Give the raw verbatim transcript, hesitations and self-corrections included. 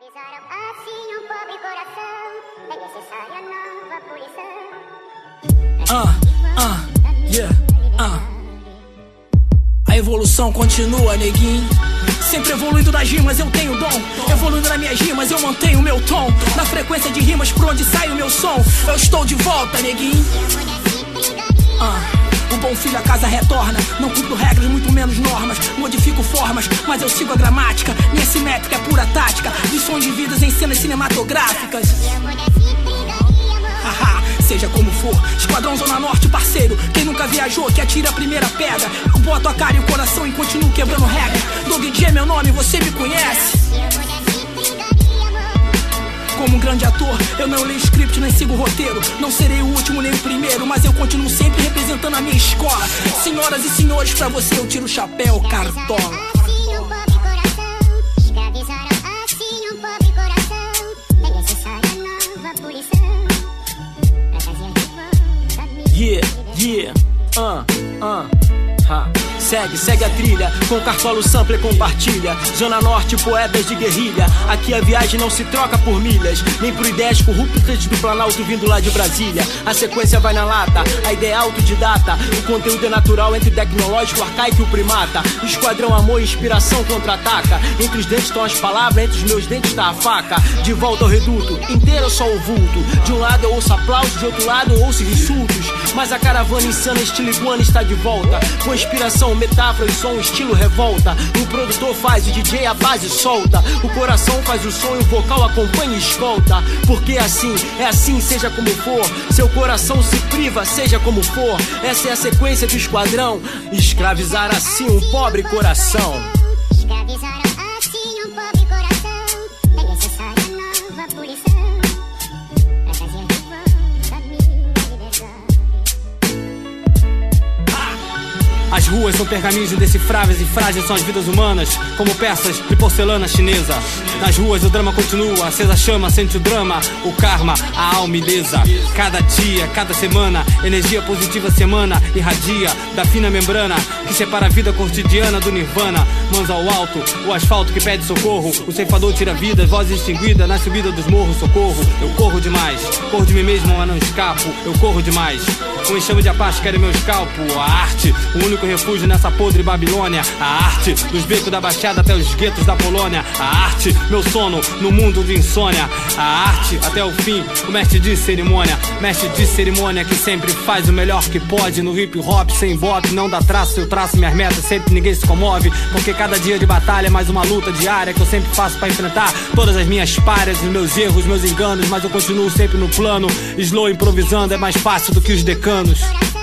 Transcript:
Escravizaram assim um pobre coração, é necessária nova punição. Ah, ah, yeah, ah. A evolução continua, neguinho. Sempre evoluindo nas rimas, eu tenho dom. Evoluindo nas minhas rimas, eu mantenho o meu tom. Na frequência de rimas, por onde sai o meu som, eu estou de volta, neguinho. Ah. O bom filho a casa retorna. Não cumpro regras, muito menos normas. Modifico formas, mas eu sigo a gramática. Minha simétrica é pura tática. Lições de vidas em cenas cinematográficas. Haha, seja como for. Esquadrão Zona Norte, parceiro. Quem nunca viajou, que atira a primeira pedra. Eu boto a cara e o coração e continuo quebrando regras. Doug J é meu nome, você me conhece. Como um grande ator, eu não leio script nem sigo roteiro. Não serei o último nem o primeiro, mas eu continuo sempre representando a minha escola. Senhoras e senhores, pra você eu tiro o chapéu, cartola. Assim um pobre coração, escravizaram assim um pobre coração. É necessária nova punição pra trazer de volta a minha Yeah, yeah, uh, uh, ha. Segue, segue a trilha, com Cartola Sampler compartilha. Zona Norte, poetas de guerrilha. Aqui a viagem não se troca por milhas, nem por ideias corruptas do Planalto vindo lá de Brasília. A sequência vai na lata, a ideia é autodidata. O conteúdo é natural entre tecnológico, arcaico e o primata. O esquadrão amor e inspiração contra-ataca. Entre os dentes estão as palavras, entre os meus dentes está a faca. De volta ao reduto, inteiro só o vulto. De um lado eu ouço aplausos, de outro lado eu ouço insultos. Mas a caravana insana estilo iguana está de volta. Com inspiração, metáfora e som, estilo revolta. O produtor faz, o D J a base solta. O coração faz o som e o vocal acompanha e escolta. Porque é assim, é assim, seja como for. Seu coração se priva, seja como for. Essa é a sequência do esquadrão. Escravizar assim um pobre coração. Escravizaram assim um pobre coração. É necessária nova punição pra trazer de volta a minha liberdade. As ruas são pergaminhos indecifráveis e frágeis são as vidas humanas, como peças de porcelana chinesa. Nas ruas o drama continua, acesa chama, sente o drama, o karma, a alma ilesa. Cada dia, cada semana, energia positiva semana irradia da fina membrana que separa a vida cotidiana do nirvana. Mãos ao alto, o asfalto que pede socorro, o ceifador tira vidas, voz extinguida na subida dos morros, socorro. Eu corro demais, corro de mim mesmo, mas não escapo, eu corro demais. Um enxame de Apache quer meu escalpo. A arte, o único refúgio nessa podre Babilônia. A arte, dos becos da Baixada até os guetos da Polônia. A arte, meu sono no mundo de insônia. A arte, até o fim, o mestre de cerimônia. Mestre de cerimônia que sempre faz o melhor que pode. No hip hop, sem bop, não dá traço. Eu traço minhas metas, sempre ninguém se comove. Porque cada dia de batalha é mais uma luta diária que eu sempre faço pra enfrentar todas as minhas párias, os meus erros, os meus enganos. Mas eu continuo sempre no plano. Slow improvisando é mais fácil do que os decanos. Coração